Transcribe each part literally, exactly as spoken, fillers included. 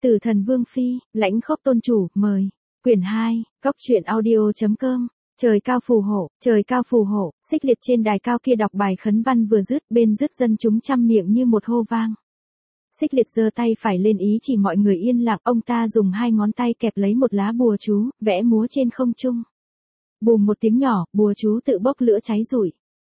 Tử Thần Vương Phi, Lãnh Khốc Tôn Chủ, mời. Quyển hai, góc truyện audio.com. Trời cao phù hộ, trời cao phù hộ, Xích Liệt trên đài cao kia đọc bài khấn văn vừa dứt, bên dứt dân chúng trăm miệng như một hô vang. Xích Liệt giơ tay phải lên ý chỉ mọi người yên lặng, ông ta dùng hai ngón tay kẹp lấy một lá bùa chú, vẽ múa trên không trung. Bùm một tiếng nhỏ, bùa chú tự bốc lửa cháy rụi.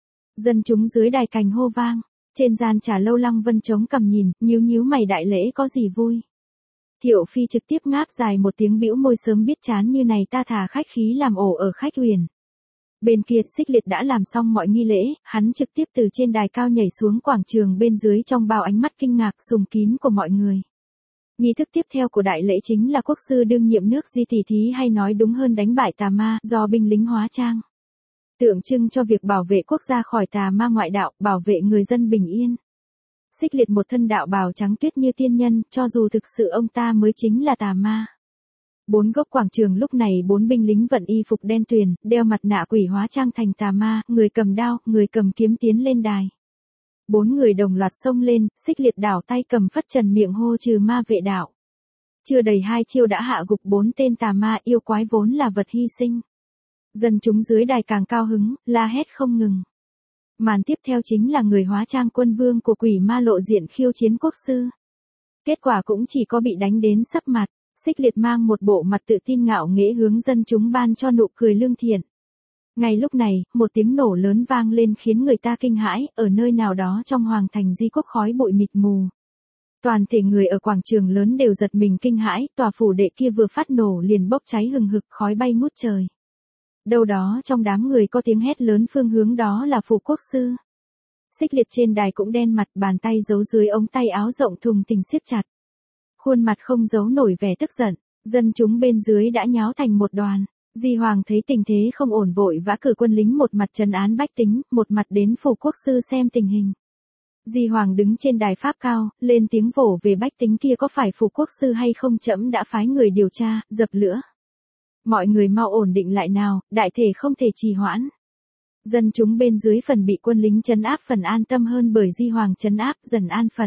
Dân chúng dưới đài cành hô vang. Trên gian trà lâu Lăng Vân chống cằm nhìn, nhíu nhíu mày, đại lễ có gì vui. Thiệu Phi trực tiếp ngáp dài một tiếng, bĩu môi, sớm biết chán như này ta thà khách khí làm ổ ở khách huyền. Bên kia Xích Liệt đã làm xong mọi nghi lễ, hắn trực tiếp từ trên đài cao nhảy xuống quảng trường bên dưới trong bao ánh mắt kinh ngạc sùng kín của mọi người. Nghi thức tiếp theo của đại lễ chính là quốc sư đương nhiệm nước Di tỷ thí, hay nói đúng hơn đánh bại tà ma, do binh lính hóa trang. Tượng trưng cho việc bảo vệ quốc gia khỏi tà ma ngoại đạo, bảo vệ người dân bình yên. Xích Liệt một thân đạo bào trắng tuyết như tiên nhân, cho dù thực sự ông ta mới chính là tà ma. Bốn góc quảng trường lúc này bốn binh lính vận y phục đen tuyền, đeo mặt nạ quỷ hóa trang thành tà ma, người cầm đao, người cầm kiếm tiến lên đài. Bốn người đồng loạt xông lên, Xích Liệt đảo tay cầm phất trần miệng hô trừ ma vệ đạo. Chưa đầy hai chiêu đã hạ gục bốn tên tà ma, yêu quái vốn là vật hy sinh. Dân chúng dưới đài càng cao hứng, la hét không ngừng. Màn tiếp theo chính là người hóa trang quân vương của quỷ ma lộ diện khiêu chiến quốc sư. Kết quả cũng chỉ có bị đánh đến sấp mặt. Xích Liệt mang một bộ mặt tự tin ngạo nghễ hướng dân chúng ban cho nụ cười lương thiện. Ngay lúc này, một tiếng nổ lớn vang lên khiến người ta kinh hãi, ở nơi nào đó trong hoàng thành Di Quốc khói bụi mịt mù. Toàn thể người ở quảng trường lớn đều giật mình kinh hãi, tòa phủ đệ kia vừa phát nổ liền bốc cháy hừng hực, khói bay ngút trời. Đâu đó trong đám người có tiếng hét lớn, phương hướng đó là phủ quốc sư. Xích Liệt trên đài cũng đen mặt, bàn tay giấu dưới ống tay áo rộng thùng thình siết chặt. Khuôn mặt không giấu nổi vẻ tức giận, dân chúng bên dưới đã nháo thành một đoàn. Di Hoàng thấy tình thế không ổn vội vã cử quân lính một mặt trấn án bách tính, một mặt đến phủ quốc sư xem tình hình. Di Hoàng đứng trên đài pháp cao, lên tiếng vỗ về bách tính kia, có phải phủ quốc sư hay không, trẫm đã phái người điều tra, dập lửa. Mọi người mau ổn định lại nào, đại thể không thể trì hoãn. Dân chúng bên dưới phần bị quân lính trấn áp phần an tâm hơn bởi Di Hoàng trấn áp, dần an phận.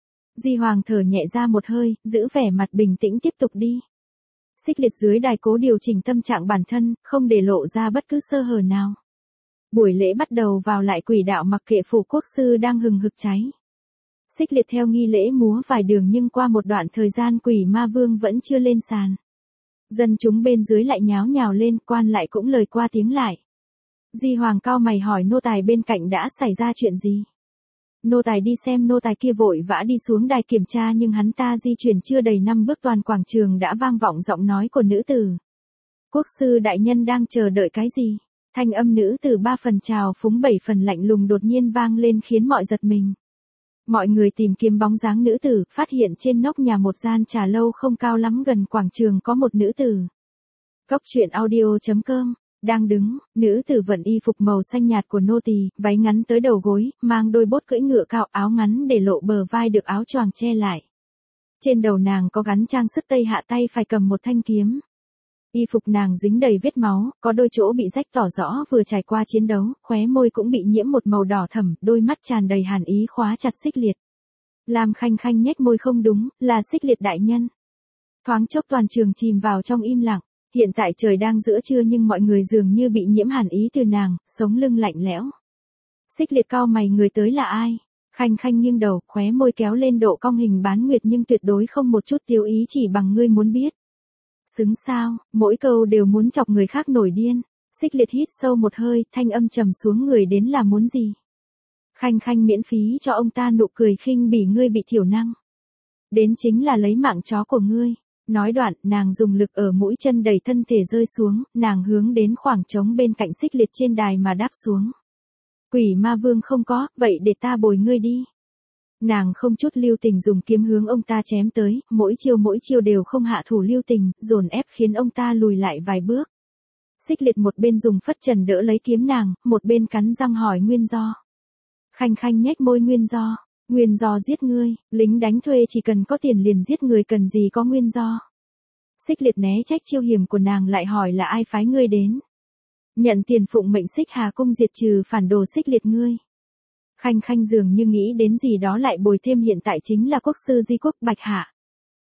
Di Hoàng thở nhẹ ra một hơi, giữ vẻ mặt bình tĩnh tiếp tục đi. Xích Liệt dưới đài cố điều chỉnh tâm trạng bản thân, không để lộ ra bất cứ sơ hở nào. Buổi lễ bắt đầu vào lại quỷ đạo mặc kệ phủ quốc sư đang hừng hực cháy. Xích Liệt theo nghi lễ múa vài đường, nhưng qua một đoạn thời gian quỷ ma vương vẫn chưa lên sàn. Dân chúng bên dưới lại nháo nhào lên, quan lại cũng lời qua tiếng lại. Di Hoàng cau mày hỏi nô tài bên cạnh đã xảy ra chuyện gì. Nô tài đi xem, nô tài kia vội vã đi xuống đài kiểm tra, nhưng hắn ta di chuyển chưa đầy năm bước toàn quảng trường đã vang vọng giọng nói của nữ tử. Quốc sư đại nhân đang chờ đợi cái gì? Thanh âm nữ tử ba phần trào phúng bảy phần lạnh lùng đột nhiên vang lên khiến mọi giật mình. Mọi người tìm kiếm bóng dáng nữ tử, phát hiện trên nóc nhà một gian trà lâu không cao lắm gần quảng trường có một nữ tử. Góc truyện audio.com. Đang đứng, nữ tử vận y phục màu xanh nhạt của nô tỳ, váy ngắn tới đầu gối, mang đôi bốt cưỡi ngựa cao, áo ngắn để lộ bờ vai được áo choàng che lại. Trên đầu nàng có gắn trang sức tây hạ, tay phải cầm một thanh kiếm. Y phục nàng dính đầy vết máu, có đôi chỗ bị rách tỏ rõ vừa trải qua chiến đấu, khóe môi cũng bị nhiễm một màu đỏ thẫm, đôi mắt tràn đầy hàn ý khóa chặt Xích Liệt. Lam Khanh Khanh nhếch môi, không đúng, là Xích Liệt đại nhân. Thoáng chốc toàn trường chìm vào trong im lặng. Hiện tại trời đang giữa trưa nhưng mọi người dường như bị nhiễm hàn ý từ nàng, sống lưng lạnh lẽo. Xích Liệt cau mày, người tới là ai? Khanh Khanh nghiêng đầu, khóe môi kéo lên độ cong hình bán nguyệt nhưng tuyệt đối không một chút tiêu ý, chỉ bằng ngươi muốn biết. Xứng sao, mỗi câu đều muốn chọc người khác nổi điên. Xích Liệt hít sâu một hơi, thanh âm trầm xuống, người đến là muốn gì? Khanh Khanh miễn phí cho ông ta nụ cười khinh bỉ, ngươi bị thiểu năng. Đến chính là lấy mạng chó của ngươi. Nói đoạn, nàng dùng lực ở mũi chân đẩy thân thể rơi xuống, nàng hướng đến khoảng trống bên cạnh Xích Liệt trên đài mà đáp xuống. Quỷ ma vương không có, vậy để ta bồi ngươi đi. Nàng không chút lưu tình dùng kiếm hướng ông ta chém tới, mỗi chiêu mỗi chiêu đều không hạ thủ lưu tình, dồn ép khiến ông ta lùi lại vài bước. Xích Liệt một bên dùng phất trần đỡ lấy kiếm nàng, một bên cắn răng hỏi nguyên do. Khanh Khanh nhếch môi, nguyên do. Nguyên do giết ngươi, lính đánh thuê chỉ cần có tiền liền giết người, cần gì có nguyên do. Xích Liệt né trách chiêu hiểm của nàng, lại hỏi là ai phái ngươi đến. Nhận tiền phụng mệnh Xích Hà cung diệt trừ phản đồ Xích Liệt ngươi. Khanh Khanh dường như nghĩ đến gì đó lại bồi thêm, hiện tại chính là quốc sư Di Quốc Bạch Hạ.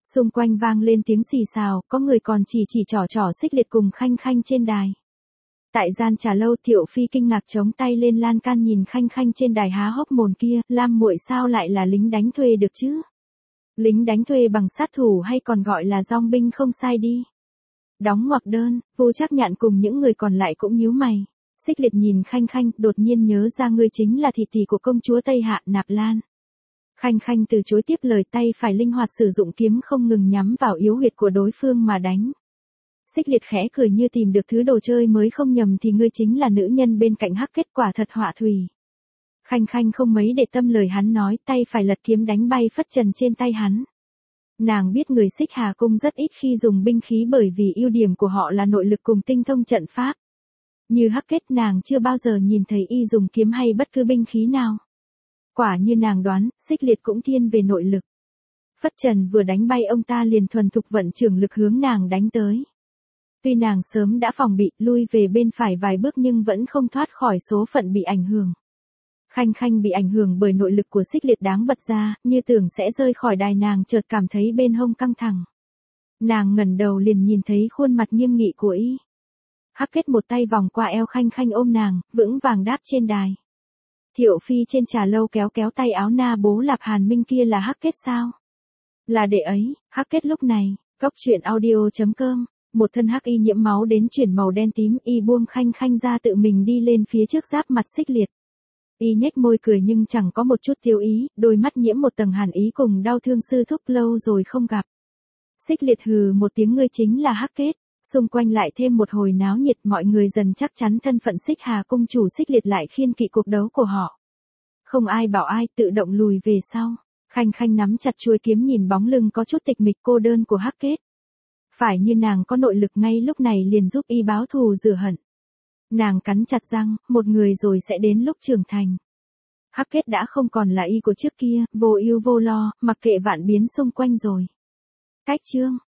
Xung quanh vang lên tiếng xì xào, có người còn chỉ chỉ trỏ trỏ Xích Liệt cùng Khanh Khanh trên đài. Tại gian trà lâu Thiệu Phi kinh ngạc chống tay lên lan can nhìn Khanh Khanh trên đài há hốc mồm kia, Lam muội sao lại là lính đánh thuê được chứ? Lính đánh thuê bằng sát thủ hay còn gọi là dong binh không sai đi. Đóng ngoặc đơn, Vô Trác Nhạn cùng những người còn lại cũng nhíu mày. Xích Liệt nhìn Khanh Khanh, đột nhiên nhớ ra ngươi chính là thị tỷ của công chúa Tây Hạ Nạp Lan. Khanh Khanh từ chối tiếp lời, tay phải linh hoạt sử dụng kiếm không ngừng nhắm vào yếu huyệt của đối phương mà đánh. Xích Liệt khẽ cười như tìm được thứ đồ chơi mới, không nhầm thì ngươi chính là nữ nhân bên cạnh Hắc Kết, quả thật họa thủy. Khanh Khanh không mấy để tâm lời hắn nói, tay phải lật kiếm đánh bay phất trần trên tay hắn. Nàng biết người Xích Hà Cung rất ít khi dùng binh khí bởi vì ưu điểm của họ là nội lực cùng tinh thông trận pháp. Như Hắc Kết, nàng chưa bao giờ nhìn thấy y dùng kiếm hay bất cứ binh khí nào. Quả như nàng đoán, Xích Liệt cũng thiên về nội lực. Phất trần vừa đánh bay ông ta liền thuần thục vận trưởng lực hướng nàng đánh tới. Tuy nàng sớm đã phòng bị, lui về bên phải vài bước nhưng vẫn không thoát khỏi số phận bị ảnh hưởng. Khanh Khanh bị ảnh hưởng bởi nội lực của Xích Liệt đáng bật ra, như tưởng sẽ rơi khỏi đài, nàng chợt cảm thấy bên hông căng thẳng. Nàng ngẩng đầu liền nhìn thấy khuôn mặt nghiêm nghị của y. Hắc Kết một tay vòng qua eo Khanh Khanh ôm nàng, vững vàng đáp trên đài. Thiệu Phi trên trà lâu kéo kéo tay áo na bố Lạp Hàn Minh kia là Hắc Kết sao? Là đệ ấy. Hắc Kết lúc này, Cốc Truyện Audio chấm com, một thân hắc y nhiễm máu đến chuyển màu đen tím, y buông Khanh Khanh ra tự mình đi lên phía trước giáp mặt Xích Liệt. Y nhếch môi cười nhưng chẳng có một chút tiêu ý, đôi mắt nhiễm một tầng hàn ý cùng đau thương, sư thúc lâu rồi không gặp. Xích Liệt hừ một tiếng, ngươi chính là Hắc Kết. Xung quanh lại thêm một hồi náo nhiệt, mọi người dần chắc chắn thân phận Xích Hà Cung chủ. Xích Liệt lại khiên kỵ cuộc đấu của họ. Không ai bảo ai, tự động lùi về sau. Khanh Khanh nắm chặt chuôi kiếm nhìn bóng lưng có chút tịch mịch cô đơn của Hắc Kết. Phải như nàng có nội lực ngay lúc này liền giúp y báo thù rửa hận. Nàng cắn chặt răng, một người rồi sẽ đến lúc trưởng thành. Hắc Kết đã không còn là y của trước kia, vô ưu vô lo, mặc kệ vạn biến xung quanh rồi. Cách chương